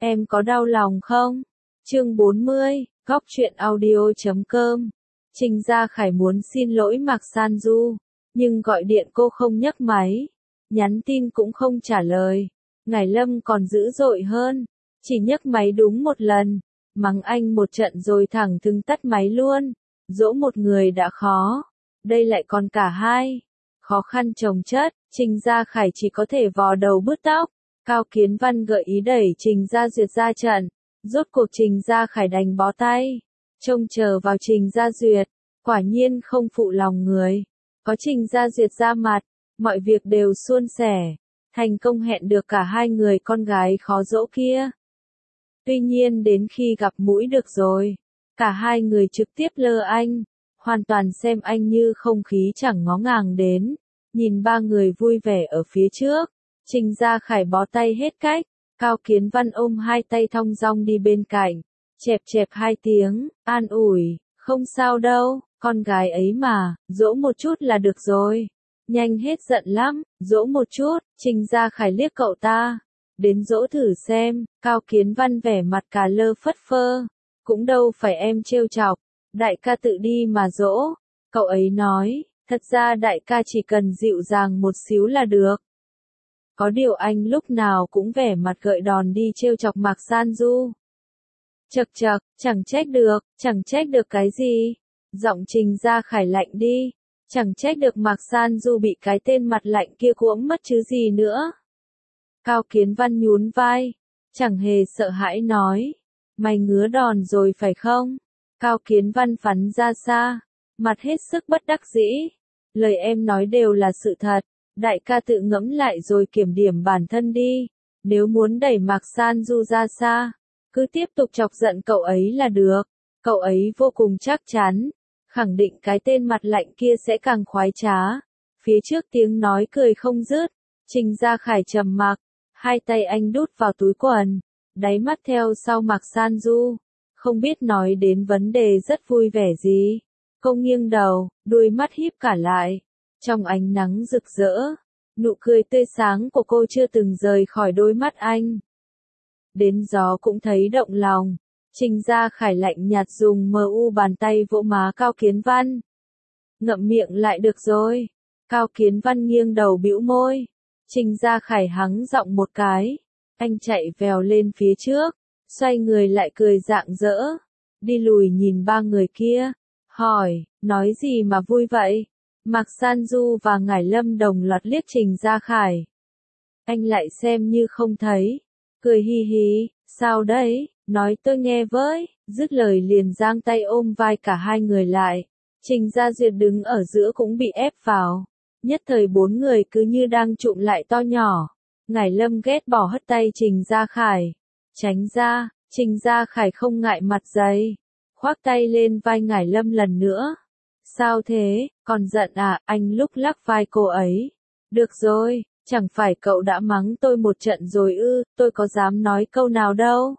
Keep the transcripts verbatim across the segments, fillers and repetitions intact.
Em có đau lòng không? Chương bốn mươi, góc truyện audio.com. Trình Gia Khải muốn xin lỗi Mạc San Du, nhưng gọi điện cô không nhấc máy, nhắn tin cũng không trả lời. Ngải Lâm còn dữ dội hơn, chỉ nhấc máy đúng một lần, mắng anh một trận rồi thẳng thừng tắt máy luôn. Dỗ một người đã khó, đây lại còn cả hai. Khó khăn chồng chất, Trình Gia Khải chỉ có thể vò đầu bứt tóc. Cao Kiến Văn gợi ý đẩy Trình Gia Duyệt ra trận, rốt cuộc Trình Gia Khải đành bó tay, trông chờ vào Trình Gia Duyệt, quả nhiên không phụ lòng người. Có Trình Gia Duyệt ra mặt, mọi việc đều suôn sẻ, thành công hẹn được cả hai người con gái khó dỗ kia. Tuy nhiên đến khi gặp mũi được rồi, cả hai người trực tiếp lơ anh, hoàn toàn xem anh như không khí chẳng ngó ngàng đến. Nhìn ba người vui vẻ ở phía trước, Trình Gia Khải bó tay hết cách. Cao Kiến Văn ôm hai tay thong dong đi bên cạnh, chẹp chẹp hai tiếng, an ủi, không sao đâu, con gái ấy mà, dỗ một chút là được rồi. Nhanh hết giận lắm, dỗ một chút. Trình Gia Khải liếc cậu ta, đến dỗ thử xem. Cao Kiến Văn vẻ mặt cà lơ phất phơ, cũng đâu phải em trêu chọc, đại ca tự đi mà dỗ. Cậu ấy nói, thật ra đại ca chỉ cần dịu dàng một xíu là được. Có điều anh lúc nào cũng vẻ mặt gợi đòn đi trêu chọc Mạc San Du. Chậc chậc, chẳng trách được, chẳng trách được cái gì. Giọng Trình Gia Khải lạnh đi, chẳng trách được Mạc San Du bị cái tên mặt lạnh kia cuỗm mất chứ gì nữa. Cao Kiến Văn nhún vai, chẳng hề sợ hãi nói, mày ngứa đòn rồi phải không? Cao Kiến Văn phắn ra xa, mặt hết sức bất đắc dĩ. Lời em nói đều là sự thật. Đại ca tự ngẫm lại rồi kiểm điểm bản thân đi. Nếu muốn đẩy Mạc San Du ra xa, cứ tiếp tục chọc giận cậu ấy là được. Cậu ấy vô cùng chắc chắn, khẳng định cái tên mặt lạnh kia sẽ càng khoái trá. Phía trước tiếng nói cười không dứt, Trình Gia Khải trầm mặc, hai tay anh đút vào túi quần, đáy mắt theo sau Mạc San Du, không biết nói đến vấn đề rất vui vẻ gì. Cô nghiêng đầu, đuôi mắt híp cả lại. Trong ánh nắng rực rỡ, nụ cười tươi sáng của cô chưa từng rời khỏi đôi mắt anh. Đến gió cũng thấy động lòng. Trình Gia Khải lạnh nhạt dùng mờ u bàn tay vỗ má Cao Kiến Văn. Ngậm miệng lại được rồi. Cao Kiến Văn nghiêng đầu bĩu môi. Trình Gia Khải hắng giọng một cái. Anh chạy vèo lên phía trước, xoay người lại cười rạng rỡ. Đi lùi nhìn ba người kia, hỏi, nói gì mà vui vậy? Mạc San Du và Ngải Lâm đồng loạt liếc Trình Gia Khải. Anh lại xem như không thấy, cười hi hi, sao đấy, nói tôi nghe với, dứt lời liền giang tay ôm vai cả hai người lại. Trình Gia Duyệt đứng ở giữa cũng bị ép vào, nhất thời bốn người cứ như đang trụm lại to nhỏ. Ngải Lâm ghét bỏ hất tay Trình Gia Khải, tránh ra. Trình Gia Khải không ngại mặt dày, khoác tay lên vai Ngải Lâm lần nữa. Sao thế, còn giận à? Anh lúc lắc vai cô ấy. Được rồi, chẳng phải cậu đã mắng tôi một trận rồi ư, tôi có dám nói câu nào đâu.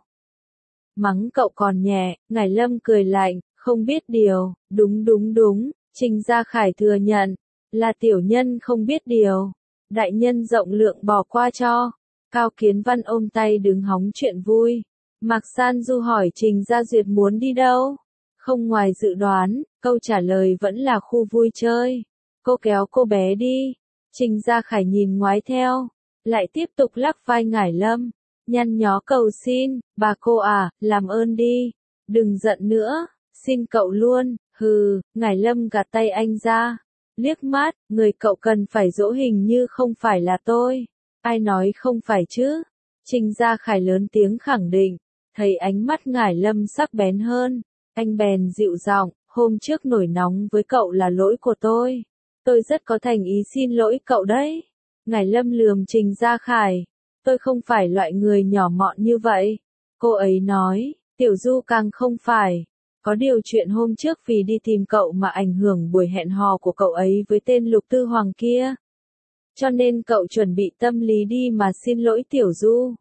Mắng cậu còn nhẹ. Ngải Lâm cười lạnh, không biết điều. Đúng đúng đúng, Trình Gia Khải thừa nhận, là tiểu nhân không biết điều. Đại nhân rộng lượng bỏ qua cho. Cao Kiến Văn ôm tay đứng hóng chuyện vui. Mạc San Du hỏi Trình Gia Duyệt muốn đi đâu? Không ngoài dự đoán, câu trả lời vẫn là khu vui chơi. Cô kéo cô bé đi. Trình Gia Khải nhìn ngoái theo, lại tiếp tục lắc vai Ngải Lâm, nhăn nhó cầu xin, bà cô à, làm ơn đi, đừng giận nữa, xin cậu luôn. Hừ. Ngải Lâm gạt tay anh ra, liếc mắt, người cậu cần phải dỗ hình như không phải là tôi. Ai nói không phải chứ? Trình Gia Khải lớn tiếng khẳng định, thấy ánh mắt Ngải Lâm sắc bén hơn. Anh bèn dịu giọng, hôm trước nổi nóng với cậu là lỗi của tôi. Tôi rất có thành ý xin lỗi cậu đấy. Ngải Lâm lườm Trình Gia Khải. Tôi không phải loại người nhỏ mọn như vậy. Cô ấy nói, Tiểu Du càng không phải. Có điều chuyện hôm trước vì đi tìm cậu mà ảnh hưởng buổi hẹn hò của cậu ấy với tên Lục Tư Hoàng kia. Cho nên cậu chuẩn bị tâm lý đi mà xin lỗi Tiểu Du.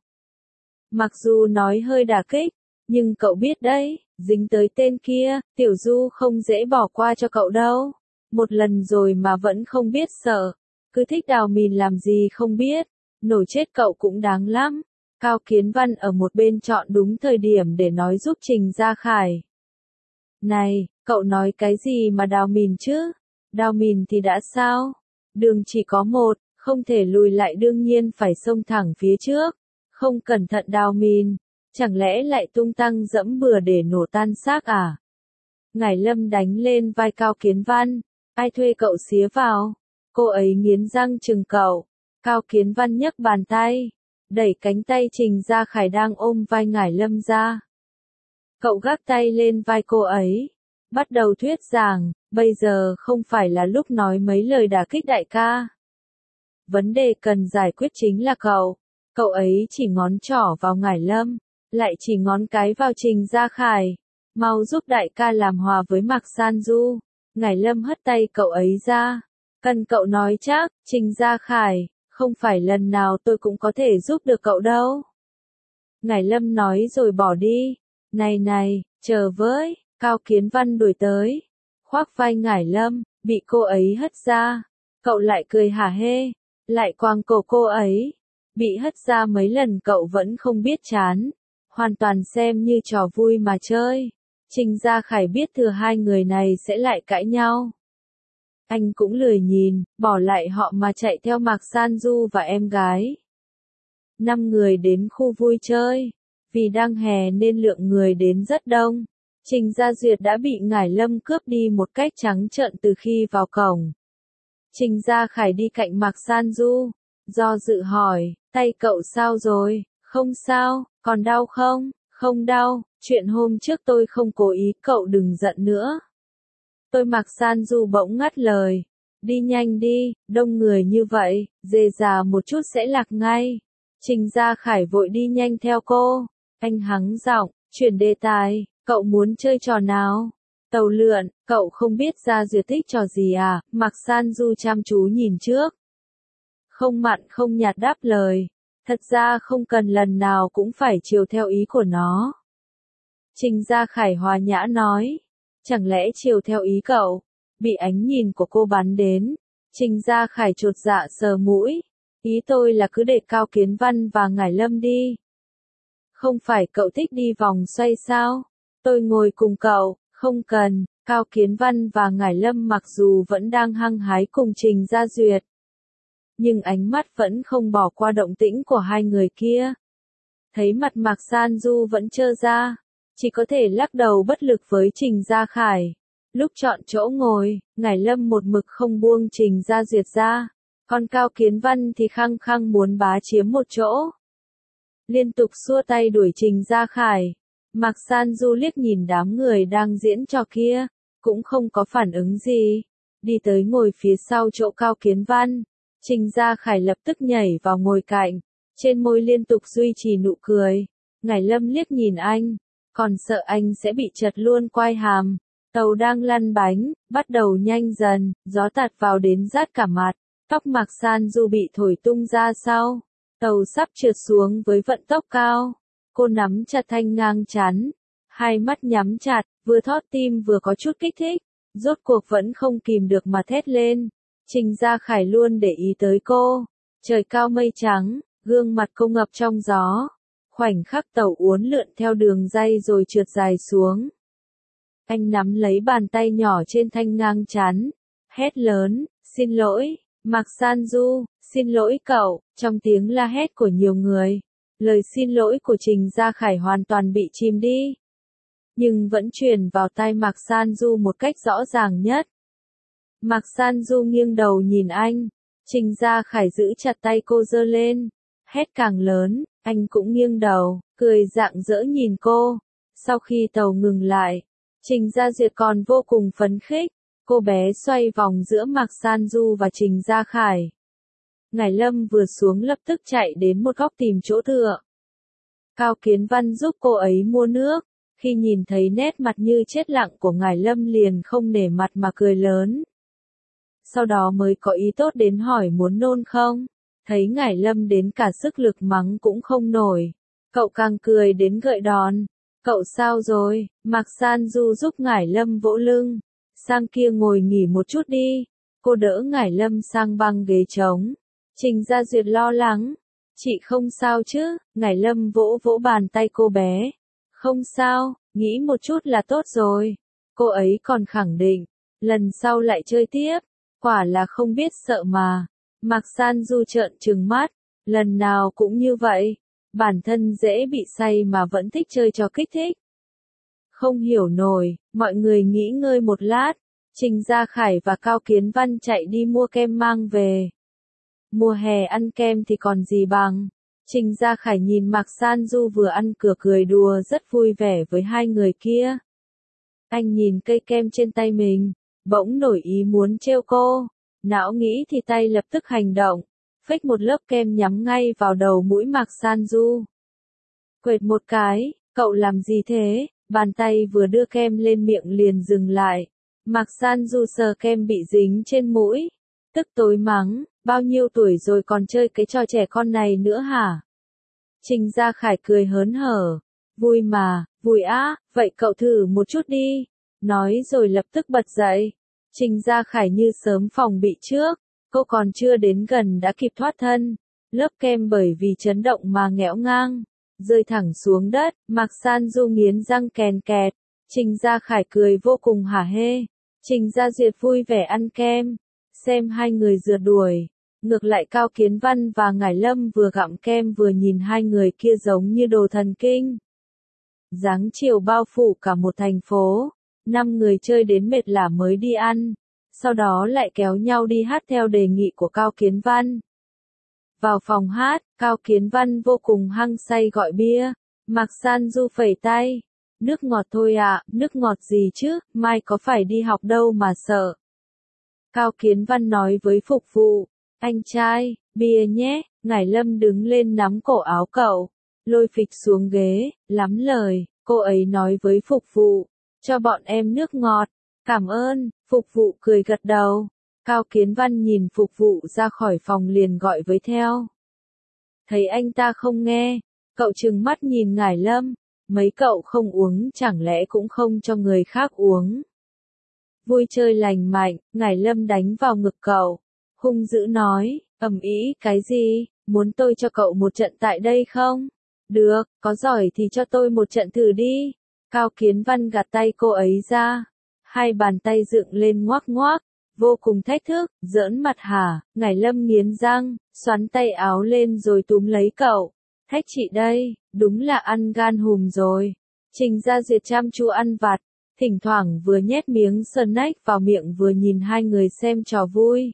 Mặc dù nói hơi đả kích, nhưng cậu biết đấy, dính tới tên kia, Tiểu Du không dễ bỏ qua cho cậu đâu. Một lần rồi mà vẫn không biết sợ, cứ thích đào mìn làm gì không biết, nổi chết cậu cũng đáng lắm. Cao Kiến Văn ở một bên chọn đúng thời điểm để nói giúp Trình Gia Khải. Này, cậu nói cái gì mà đào mìn chứ? Đào mìn thì đã sao? Đường chỉ có một, không thể lùi lại đương nhiên phải xông thẳng phía trước. Không cẩn thận đào mìn, chẳng lẽ lại tung tăng dẫm bừa để nổ tan xác à? Ngải Lâm đánh lên vai Cao Kiến Văn. Ai thuê cậu xía vào? Cô ấy nghiến răng trừng cậu. Cao Kiến Văn nhấc bàn tay, đẩy cánh tay Trình Gia Khải đang ôm vai Ngải Lâm ra. Cậu gác tay lên vai cô ấy, bắt đầu thuyết giảng, bây giờ không phải là lúc nói mấy lời đả kích đại ca. Vấn đề cần giải quyết chính là cậu. Cậu ấy chỉ ngón trỏ vào Ngải Lâm, lại chỉ ngón cái vào Trình Gia Khải. Mau giúp đại ca làm hòa với Mạc San Du. Ngải Lâm hất tay cậu ấy ra. Cần cậu nói chắc, Trình Gia Khải, không phải lần nào tôi cũng có thể giúp được cậu đâu. Ngải Lâm nói rồi bỏ đi. Này này, chờ với, Cao Kiến Văn đuổi tới. Khoác vai Ngải Lâm, bị cô ấy hất ra. Cậu lại cười hả hê, lại quàng cổ cô ấy. Bị hất ra mấy lần cậu vẫn không biết chán. Hoàn toàn xem như trò vui mà chơi. Trình Gia Khải biết thừa hai người này sẽ lại cãi nhau. Anh cũng lười nhìn, bỏ lại họ mà chạy theo Mạc San Du và em gái. Năm người đến khu vui chơi. Vì đang hè nên lượng người đến rất đông. Trình Gia Duyệt đã bị Ngải Lâm cướp đi một cách trắng trợn từ khi vào cổng. Trình Gia Khải đi cạnh Mạc San Du. Do dự hỏi, tay cậu sao rồi? Không sao, còn đau không? Không đau, chuyện hôm trước tôi không cố ý, cậu đừng giận nữa. Tôi Mạc San Du bỗng ngắt lời. Đi nhanh đi, đông người như vậy, dề già một chút sẽ lạc ngay. Trình Gia Khải vội đi nhanh theo cô. Anh hắng giọng, chuyển đề tài, cậu muốn chơi trò nào? Tàu lượn, cậu không biết Gia Duyệt thích trò gì à? Mạc San Du chăm chú nhìn trước. Không mặn không nhạt đáp lời. Thật ra không cần lần nào cũng phải chiều theo ý của nó. Trình Gia Khải hòa nhã nói. Chẳng lẽ chiều theo ý cậu? Bị ánh nhìn của cô bắn đến. Trình Gia Khải chột dạ sờ mũi. Ý tôi là cứ để Cao Kiến Văn và Ngải Lâm đi. Không phải cậu thích đi vòng xoay sao? Tôi ngồi cùng cậu, không cần. Cao Kiến Văn và Ngải Lâm mặc dù vẫn đang hăng hái cùng Trình Gia Duyệt. Nhưng ánh mắt vẫn không bỏ qua động tĩnh của hai người kia. Thấy mặt Mạc San Du vẫn trơ ra. Chỉ có thể lắc đầu bất lực với Trình Gia Khải. Lúc chọn chỗ ngồi, Ngải Lâm một mực không buông Trình Gia Duyệt ra. Còn Cao Kiến Văn thì khăng khăng muốn bá chiếm một chỗ. Liên tục xua tay đuổi Trình Gia Khải. Mạc San Du liếc nhìn đám người đang diễn trò kia, cũng không có phản ứng gì. Đi tới ngồi phía sau chỗ Cao Kiến Văn. Trình Gia Khải lập tức nhảy vào ngồi cạnh. Trên môi liên tục duy trì nụ cười. Ngải Lâm liếc nhìn anh. Còn sợ anh sẽ bị trật luôn quai hàm. Tàu đang lăn bánh, bắt đầu nhanh dần, gió tạt vào đến rát cả mặt. Tóc Mạc San Du bị thổi tung ra sau. Tàu sắp trượt xuống với vận tốc cao. Cô nắm chặt thanh ngang chắn. Hai mắt nhắm chặt, vừa thót tim vừa có chút kích thích. Rốt cuộc vẫn không kìm được mà thét lên. Trình Gia Khải luôn để ý tới cô. Trời cao mây trắng, gương mặt cô ngập trong gió. Khoảnh khắc tàu uốn lượn theo đường ray rồi trượt dài xuống. Anh nắm lấy bàn tay nhỏ trên thanh ngang chắn. Hét lớn, xin lỗi, Mạc San Du, xin lỗi cậu, trong tiếng la hét của nhiều người. Lời xin lỗi của Trình Gia Khải hoàn toàn bị chìm đi. Nhưng vẫn truyền vào tai Mạc San Du một cách rõ ràng nhất. Mạc San Du nghiêng đầu nhìn anh. Trình Gia Khải giữ chặt tay cô giơ lên. Hét càng lớn, anh cũng nghiêng đầu, cười rạng rỡ nhìn cô. Sau khi tàu ngừng lại, Trình Gia Duyệt còn vô cùng phấn khích. Cô bé xoay vòng giữa Mạc San Du và Trình Gia Khải. Ngải Lâm vừa xuống lập tức chạy đến một góc tìm chỗ tựa. Cao Kiến Văn giúp cô ấy mua nước. Khi nhìn thấy nét mặt như chết lặng của Ngải Lâm liền không nể mặt mà cười lớn. Sau đó mới có ý tốt đến hỏi muốn nôn không. Thấy Ngải Lâm đến cả sức lực mắng cũng không nổi. Cậu càng cười đến gợi đòn. Cậu sao rồi? Mạc San Du giúp Ngải Lâm vỗ lưng. Sang kia ngồi nghỉ một chút đi. Cô đỡ Ngải Lâm sang băng ghế trống. Trình Gia Duyệt lo lắng. Chị không sao chứ? Ngải Lâm vỗ vỗ bàn tay cô bé. Không sao, nghĩ một chút là tốt rồi. Cô ấy còn khẳng định, lần sau lại chơi tiếp. Quả là không biết sợ mà. Mạc San Du trợn trừng mắt, lần nào cũng như vậy. Bản thân dễ bị say mà vẫn thích chơi trò kích thích. Không hiểu nổi, mọi người nghỉ ngơi một lát. Trình Gia Khải và Cao Kiến Văn chạy đi mua kem mang về. Mùa hè ăn kem thì còn gì bằng. Trình Gia Khải nhìn Mạc San Du vừa ăn cửa cười đùa rất vui vẻ với hai người kia. Anh nhìn cây kem trên tay mình, bỗng nổi ý muốn trêu cô. Não nghĩ thì tay lập tức hành động, phếch một lớp kem nhắm ngay vào đầu mũi Mạc San Du. Quệt một cái, cậu làm gì thế? Bàn tay vừa đưa kem lên miệng liền dừng lại. Mạc San Du sờ kem bị dính trên mũi, tức tối mắng, bao nhiêu tuổi rồi còn chơi cái trò trẻ con này nữa hả? Trình Gia Khải cười hớn hở, vui mà, vui á, vậy cậu thử một chút đi, nói rồi lập tức bật dậy. Trình Gia Khải như sớm phòng bị trước, cô còn chưa đến gần đã kịp thoát thân, lớp kem bởi vì chấn động mà nghẽo ngang, rơi thẳng xuống đất. Mạc San Du nghiến răng kèn kẹt, Trình Gia Khải cười vô cùng hả hê. Trình Gia Duyệt vui vẻ ăn kem, xem hai người rượt đuổi. Ngược lại Cao Kiến Văn và Ngải Lâm vừa gặm kem vừa nhìn hai người kia giống như đồ thần kinh. Giáng chiều bao phủ cả một thành phố, năm người chơi đến mệt lả mới đi ăn, sau đó lại kéo nhau đi hát theo đề nghị của Cao Kiến Văn. Vào phòng hát, Cao Kiến Văn vô cùng hăng say gọi bia, Mạc San Du phẩy tay. Nước ngọt thôi ạ, nước ngọt gì chứ, mai có phải đi học đâu mà sợ. Cao Kiến Văn nói với phục vụ, anh trai, bia nhé. Ngải Lâm đứng lên nắm cổ áo cậu, lôi phịch xuống ghế, lắm lời, cô ấy nói với phục vụ, cho bọn em nước ngọt. Cảm ơn, phục vụ cười gật đầu. Cao Kiến Văn nhìn phục vụ ra khỏi phòng liền gọi với theo. Thấy anh ta không nghe, cậu trừng mắt nhìn Ngải Lâm, mấy cậu không uống chẳng lẽ cũng không cho người khác uống. Vui chơi lành mạnh, Ngải Lâm đánh vào ngực cậu, hung dữ nói, ầm ĩ cái gì, muốn tôi cho cậu một trận tại đây không? Được, có giỏi thì cho tôi một trận thử đi. Cao Kiến Văn gạt tay cô ấy ra, hai bàn tay dựng lên ngoác ngoác, vô cùng thách thức, giỡn mặt hả? Ngải Lâm nghiến răng, xoắn tay áo lên rồi túm lấy cậu. Thách chị đây, đúng là ăn gan hùm rồi. Trình Gia Duyệt chăm chú ăn vặt, thỉnh thoảng vừa nhét miếng snack vào miệng vừa nhìn hai người xem trò vui.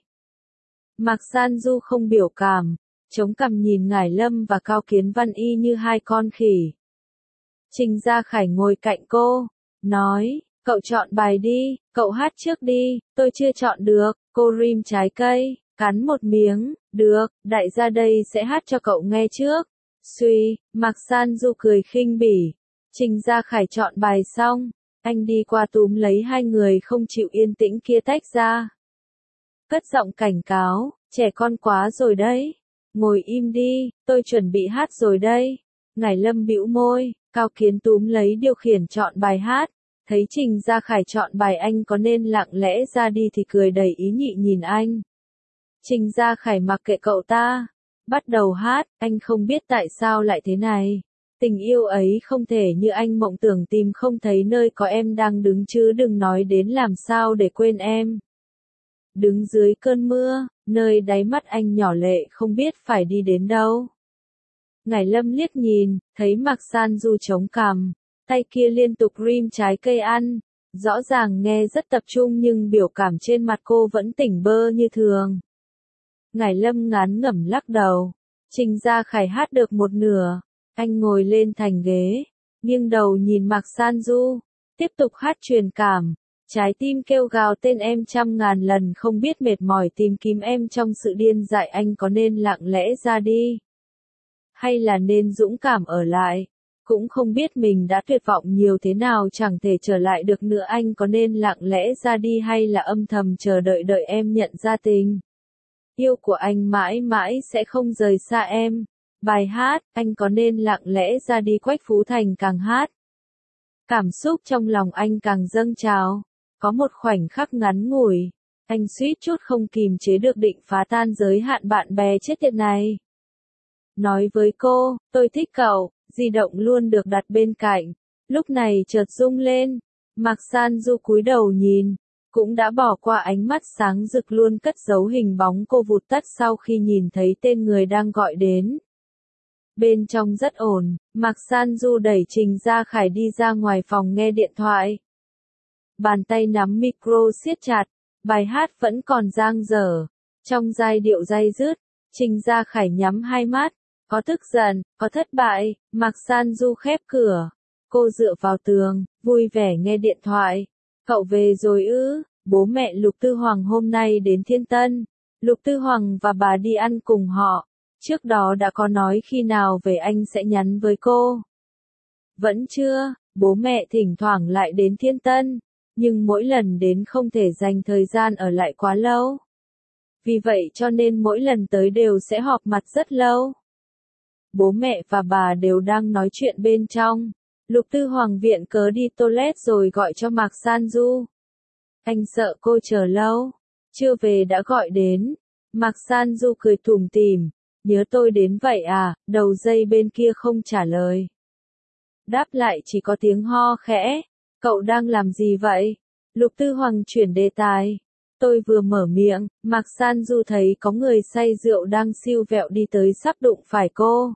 Mạc San Du không biểu cảm, chống cằm nhìn Ngải Lâm và Cao Kiến Văn y như hai con khỉ. Trình Gia Khải ngồi cạnh cô, nói, cậu chọn bài đi, cậu hát trước đi, tôi chưa chọn được. Cô rim trái cây, cắn một miếng, được, đại gia đây sẽ hát cho cậu nghe trước. Suy, Mạc San Du cười khinh bỉ. Trình Gia Khải chọn bài xong, anh đi qua túm lấy hai người không chịu yên tĩnh kia tách ra. Cất giọng cảnh cáo, trẻ con quá rồi đấy. Ngồi im đi, tôi chuẩn bị hát rồi đây. Ngải Lâm bĩu môi, Cao Kiến túm lấy điều khiển chọn bài hát. Thấy Trình Gia Khải chọn bài anh có nên lặng lẽ ra đi thì cười đầy ý nhị nhìn anh. Trình Gia Khải mặc kệ cậu ta, bắt đầu hát, anh không biết tại sao lại thế này. Tình yêu ấy không thể như anh mộng tưởng tìm không thấy nơi có em đang đứng chứ đừng nói đến làm sao để quên em. Đứng dưới cơn mưa, nơi đáy mắt anh nhỏ lệ không biết phải đi đến đâu. Ngải Lâm liếc nhìn, thấy Mạc San Du chống cằm, tay kia liên tục rim trái cây ăn, rõ ràng nghe rất tập trung nhưng biểu cảm trên mặt cô vẫn tỉnh bơ như thường. Ngải Lâm ngán ngẩm lắc đầu, Trình Gia Khải hát được một nửa, anh ngồi lên thành ghế, nghiêng đầu nhìn Mạc San Du, tiếp tục hát truyền cảm, trái tim kêu gào tên em trăm ngàn lần không biết mệt mỏi tìm kiếm em trong sự điên dại anh có nên lặng lẽ ra đi, hay là nên dũng cảm ở lại. Cũng không biết mình đã tuyệt vọng nhiều thế nào chẳng thể trở lại được nữa anh có nên lặng lẽ ra đi hay là âm thầm chờ đợi đợi em nhận ra tình yêu của anh mãi mãi sẽ không rời xa em. Bài hát, anh có nên lặng lẽ ra đi Quách Phú Thành càng hát. Cảm xúc trong lòng anh càng dâng trào. Có một khoảnh khắc ngắn ngủi, anh suýt chút không kìm chế được định phá tan giới hạn bạn bè chết tiệt này. nói với cô, tôi thích cậu, di động luôn được đặt bên cạnh. Lúc này chợt rung lên, Mạc San Du cúi đầu nhìn, cũng đã bỏ qua ánh mắt sáng rực luôn cất giấu hình bóng cô vụt tắt sau khi nhìn thấy tên người đang gọi đến. Bên trong rất ổn, Mạc San Du đẩy Trình Gia Khải đi ra ngoài phòng nghe điện thoại. Bàn tay nắm micro siết chặt, bài hát vẫn còn dang dở. Trong giai điệu day dứt, Trình Gia Khải nhắm hai mắt, có tức giận, có thất bại, Mạc San Du khép cửa. Cô dựa vào tường, vui vẻ nghe điện thoại. Cậu về rồi ư? Bố mẹ Lục Tư Hoàng hôm nay đến Thiên Tân. Lục Tư Hoàng và bà đi ăn cùng họ. Trước đó đã có nói khi nào về anh sẽ nhắn với cô. Vẫn chưa, bố mẹ thỉnh thoảng lại đến Thiên Tân, nhưng mỗi lần đến không thể dành thời gian ở lại quá lâu. Vì vậy cho nên mỗi lần tới đều sẽ họp mặt rất lâu. Bố mẹ và bà đều đang nói chuyện bên trong. Lục Tư Hoàng viện cớ đi toilet rồi gọi cho Mạc San Du. Anh sợ cô chờ lâu, chưa về đã gọi đến. Mạc San Du cười tủm tỉm, nhớ tôi đến vậy à, đầu dây bên kia không trả lời. Đáp lại chỉ có tiếng ho khẽ, cậu đang làm gì vậy? Lục Tư Hoàng chuyển đề tài. Tôi vừa mở miệng, Mạc San Du thấy có người say rượu đang siêu vẹo đi tới sắp đụng phải cô.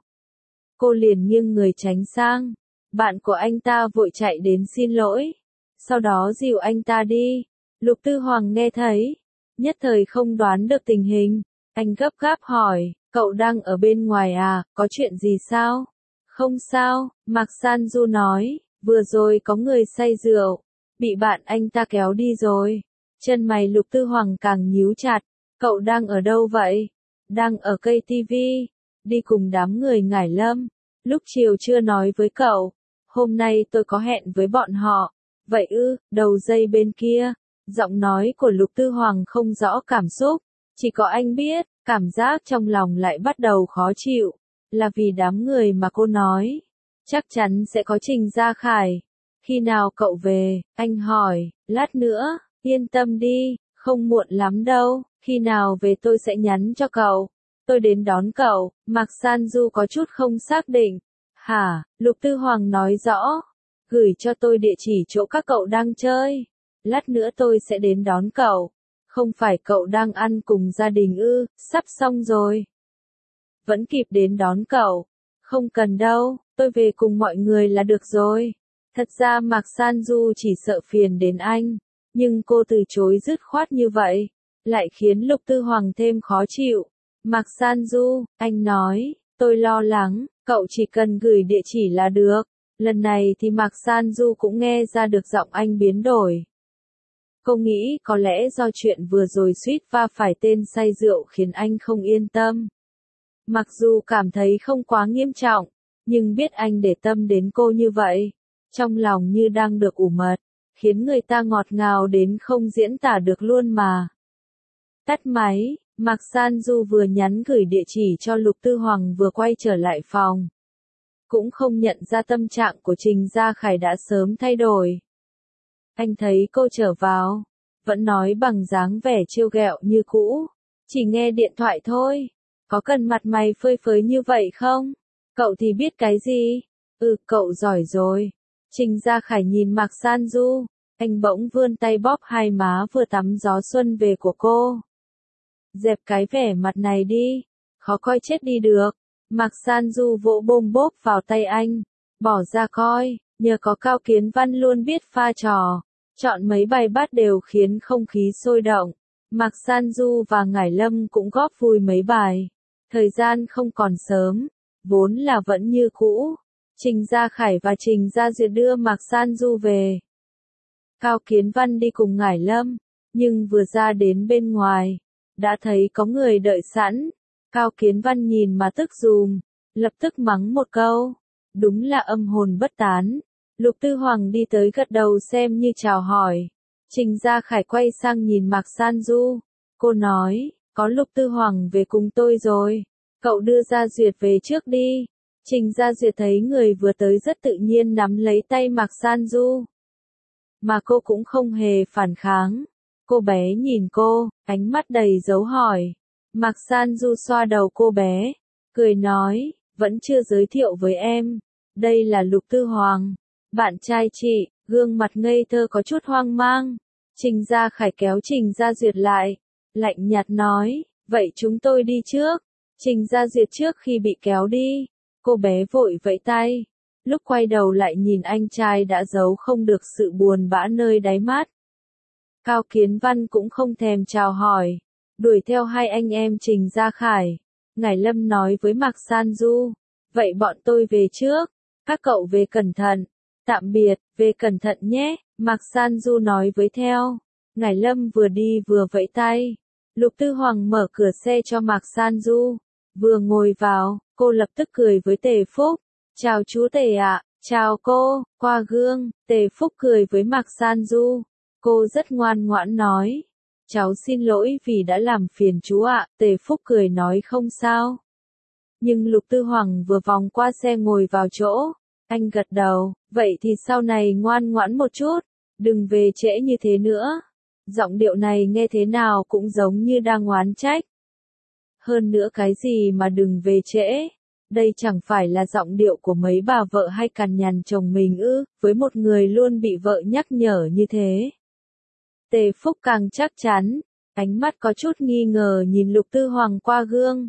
Cô liền nghiêng người tránh sang. Bạn của anh ta vội chạy đến xin lỗi. Sau đó dìu anh ta đi. Lục Tư Hoàng nghe thấy, nhất thời không đoán được tình hình. Anh gấp gáp hỏi, cậu đang ở bên ngoài à, có chuyện gì sao? Không sao, Mạc San Du nói, vừa rồi có người say rượu, bị bạn anh ta kéo đi rồi. Chân mày Lục Tư Hoàng càng nhíu chặt, cậu đang ở đâu vậy? Đang ở cây tivi, đi cùng đám người Ngải Lâm. Lúc chiều chưa nói với cậu, hôm nay tôi có hẹn với bọn họ. Vậy ư, đầu dây bên kia, giọng nói của Lục Tư Hoàng không rõ cảm xúc, chỉ có anh biết, cảm giác trong lòng lại bắt đầu khó chịu, là vì đám người mà cô nói, chắc chắn sẽ có Trình Gia Khải. Khi nào cậu về, anh hỏi, lát nữa, yên tâm đi, không muộn lắm đâu, khi nào về tôi sẽ nhắn cho cậu, tôi đến đón cậu. Mạc San Du có chút không xác định. Hả, Lục Tư Hoàng nói rõ, gửi cho tôi địa chỉ chỗ các cậu đang chơi, lát nữa tôi sẽ đến đón cậu. Không phải cậu đang ăn cùng gia đình ư, sắp xong rồi. Vẫn kịp đến đón cậu. Không cần đâu, tôi về cùng mọi người là được rồi. Thật ra Mạc San Du chỉ sợ phiền đến anh, nhưng cô từ chối dứt khoát như vậy, lại khiến Lục Tư Hoàng thêm khó chịu. Mạc San Du, anh nói, tôi lo lắng, cậu chỉ cần gửi địa chỉ là được. Lần này thì Mạc San Du cũng nghe ra được giọng anh biến đổi. Cô nghĩ có lẽ do chuyện vừa rồi suýt va phải tên say rượu khiến anh không yên tâm. Mặc dù cảm thấy không quá nghiêm trọng, nhưng biết anh để tâm đến cô như vậy, trong lòng như đang được ủ mật, khiến người ta ngọt ngào đến không diễn tả được luôn mà. Tắt máy, Mạc San Du vừa nhắn gửi địa chỉ cho Lục Tư Hoàng vừa quay trở lại phòng. Cũng không nhận ra tâm trạng của Trình Gia Khải đã sớm thay đổi. Anh thấy cô trở vào, vẫn nói bằng dáng vẻ trêu ghẹo như cũ, chỉ nghe điện thoại thôi, có cần mặt mày phơi phới như vậy không? Cậu thì biết cái gì? Ừ, cậu giỏi rồi. Trình Gia Khải nhìn Mạc San Du, anh bỗng vươn tay bóp hai má vừa tắm gió xuân về của cô. Dẹp cái vẻ mặt này đi, khó coi chết đi được. Mạc San Du vỗ bôm bốp vào tay anh, bỏ ra coi, nhờ có Cao Kiến Văn luôn biết pha trò, chọn mấy bài bát đều khiến không khí sôi động. Mạc San Du và Ngải Lâm cũng góp vui mấy bài. Thời gian không còn sớm, vốn là vẫn như cũ. Trình Gia Khải và Trình Gia Duyệt đưa Mạc San Du về. Cao Kiến Văn đi cùng Ngải Lâm, nhưng vừa ra đến bên ngoài, đã thấy có người đợi sẵn. Cao Kiến Văn nhìn mà tức dùm, lập tức mắng một câu. Đúng là âm hồn bất tán. Lục Tư Hoàng đi tới gật đầu xem như chào hỏi. Trình Gia Khải quay sang nhìn Mạc San Du. Cô nói, có Lục Tư Hoàng về cùng tôi rồi. Cậu đưa Gia Duyệt về trước đi. Trình Gia Duyệt thấy người vừa tới rất tự nhiên nắm lấy tay Mạc San Du. Mà cô cũng không hề phản kháng. Cô bé nhìn cô, ánh mắt đầy dấu hỏi. Mạc San Du xoa đầu cô bé. cười nói, vẫn chưa giới thiệu với em, đây là Lục Tư Hoàng, bạn trai chị. Gương mặt ngây thơ có chút hoang mang. Trình Gia Khải kéo Trình Gia Duyệt lại, lạnh nhạt nói, vậy chúng tôi đi trước. Trình Gia Duyệt trước khi bị kéo đi, cô bé vội vẫy tay. Lúc quay đầu lại nhìn anh trai đã giấu không được sự buồn bã nơi đáy mắt. Cao Kiến Văn cũng không thèm chào hỏi, đuổi theo hai anh em Trình Gia Khải. Ngải Lâm nói với Mạc San Du, vậy bọn tôi về trước, các cậu về cẩn thận. Tạm biệt, về cẩn thận nhé, Mạc San Du nói với theo. Ngải Lâm vừa đi vừa vẫy tay. Lục Tư Hoàng mở cửa xe cho Mạc San Du. Vừa ngồi vào, cô lập tức cười với Tề Phúc. Chào chú Tề ạ, chào cô, qua gương. Tề Phúc cười với Mạc San Du. Cô rất ngoan ngoãn nói. Cháu xin lỗi vì đã làm phiền chú ạ, Tề Phúc cười nói không sao. Nhưng Lục Tư Hoàng vừa vòng qua xe ngồi vào chỗ. Anh gật đầu, vậy thì sau này ngoan ngoãn một chút, đừng về trễ như thế nữa. Giọng điệu này nghe thế nào cũng giống như đang oán trách. Hơn nữa cái gì mà đừng về trễ, đây chẳng phải là giọng điệu của mấy bà vợ hay cằn nhằn chồng mình ư, với một người luôn bị vợ nhắc nhở như thế. Tề Phúc càng chắc chắn, ánh mắt có chút nghi ngờ nhìn Lục Tư Hoàng qua gương.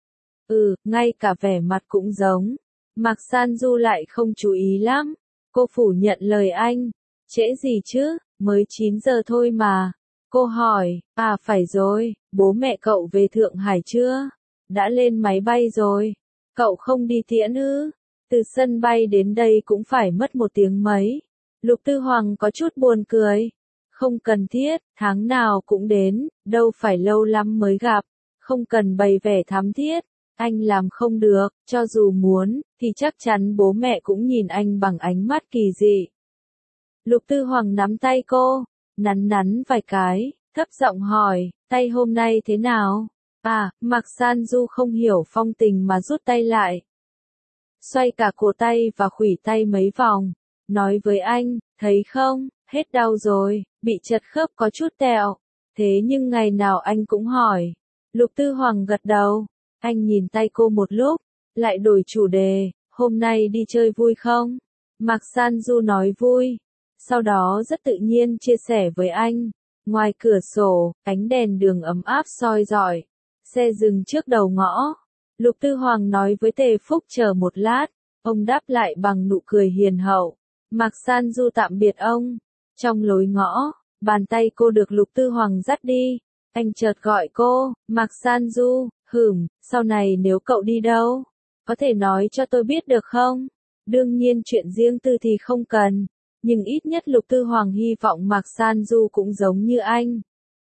Ừ, ngay cả vẻ mặt cũng giống. Mạc San Du lại không chú ý lắm. Cô phủ nhận lời anh. Trễ gì chứ, mới chín giờ thôi mà. Cô hỏi, à phải rồi, bố mẹ cậu về Thượng Hải chưa? Đã lên máy bay rồi. Cậu không đi tiễn ư? Từ sân bay đến đây cũng phải mất một tiếng mấy. Lục Tư Hoàng có chút buồn cười. Không cần thiết, tháng nào cũng đến, đâu phải lâu lắm mới gặp. Không cần bày vẻ thắm thiết. Anh làm không được, cho dù muốn, thì chắc chắn bố mẹ cũng nhìn anh bằng ánh mắt kỳ dị. Lục Tư Hoàng nắm tay cô, nắn nắn vài cái, thấp giọng hỏi, tay hôm nay thế nào? À, Mạc San Du không hiểu phong tình mà rút tay lại. Xoay cả cổ tay và khuỷu tay mấy vòng, nói với anh, thấy không, hết đau rồi, bị chật khớp có chút tẹo. Thế nhưng ngày nào anh cũng hỏi. Lục Tư Hoàng gật đầu. Anh nhìn tay cô một lúc, lại đổi chủ đề, hôm nay đi chơi vui không? Mạc San Du nói vui, sau đó rất tự nhiên chia sẻ với anh. Ngoài cửa sổ, ánh đèn đường ấm áp soi rọi, xe dừng trước đầu ngõ. Lục Tư Hoàng nói với Tề Phúc chờ một lát, ông đáp lại bằng nụ cười hiền hậu. Mạc San Du tạm biệt ông. Trong lối ngõ, bàn tay cô được Lục Tư Hoàng dắt đi. Anh chợt gọi cô, Mạc San Du. Hửm, sau này nếu cậu đi đâu, có thể nói cho tôi biết được không? Đương nhiên chuyện riêng tư thì không cần, nhưng ít nhất Lục Tư Hoàng hy vọng Mạc San Du cũng giống như anh.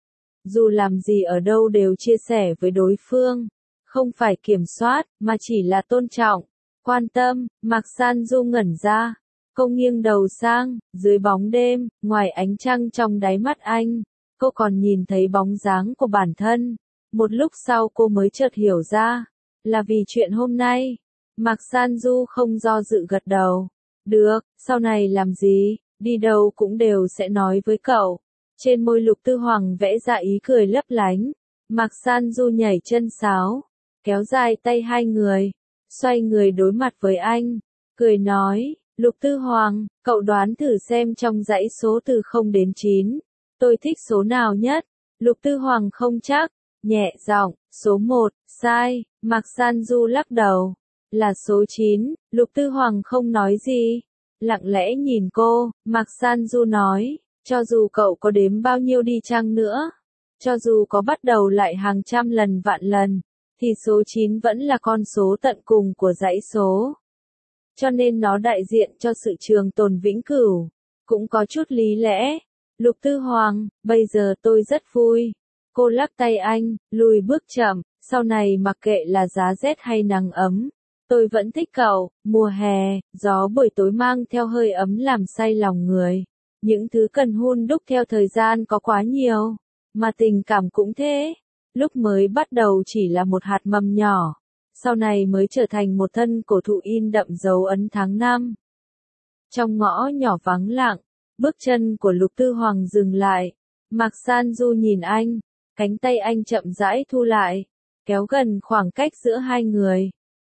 Dù làm gì ở đâu đều chia sẻ với đối phương, không phải kiểm soát, mà chỉ là tôn trọng, quan tâm. Mạc San Du ngẩn ra, cô nghiêng đầu sang, dưới bóng đêm, ngoài ánh trăng trong đáy mắt anh, cô còn nhìn thấy bóng dáng của bản thân. Một lúc sau cô mới chợt hiểu ra, là vì chuyện hôm nay. Mạc San Du không do dự gật đầu. Được, sau này làm gì, đi đâu cũng đều sẽ nói với cậu. Trên môi Lục Tư Hoàng vẽ ra ý cười lấp lánh. Mạc San Du nhảy chân sáo, kéo dài tay hai người, xoay người đối mặt với anh, cười nói, Lục Tư Hoàng, cậu đoán thử xem trong dãy số từ không đến chín, tôi thích số nào nhất? Lục Tư Hoàng không chắc. Nhẹ giọng, số một, sai. Mạc San Du lắc đầu. Là số chín. Lục Tư Hoàng không nói gì, lặng lẽ nhìn cô. Mạc San Du nói, cho dù cậu có đếm bao nhiêu đi chăng nữa, cho dù có bắt đầu lại hàng trăm lần vạn lần, thì số chín vẫn là con số tận cùng của dãy số. Cho nên nó đại diện cho sự trường tồn vĩnh cửu. Cũng có chút lý lẽ. Lục Tư Hoàng, bây giờ tôi rất vui. Cô lắc tay anh, lùi bước chậm, sau này mặc kệ là giá rét hay nắng ấm, tôi vẫn thích cậu. Mùa hè, gió buổi tối mang theo hơi ấm làm say lòng người. Những thứ cần hun đúc theo thời gian có quá nhiều, mà tình cảm cũng thế. Lúc mới bắt đầu chỉ là một hạt mầm nhỏ, sau này mới trở thành một thân cổ thụ in đậm dấu ấn tháng năm. Trong ngõ nhỏ vắng lặng, bước chân của Lục Tư Hoàng dừng lại. Mạc San Du nhìn anh. Cánh tay anh chậm rãi thu lại, kéo gần khoảng cách giữa hai người.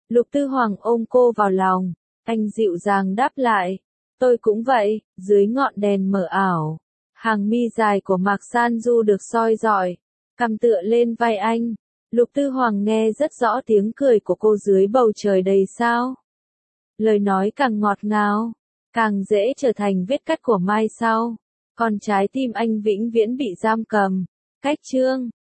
Lục Tư Hoàng ôm cô vào lòng, anh dịu dàng đáp lại. Tôi cũng vậy, dưới ngọn đèn mờ ảo. Hàng mi dài của Mạc San Du được soi rọi, cằm tựa lên vai anh. Lục Tư Hoàng nghe rất rõ tiếng cười của cô dưới bầu trời đầy sao. Lời nói càng ngọt ngào, càng dễ trở thành vết cắt của mai sau. Còn trái tim anh vĩnh viễn bị giam cầm. Cách chương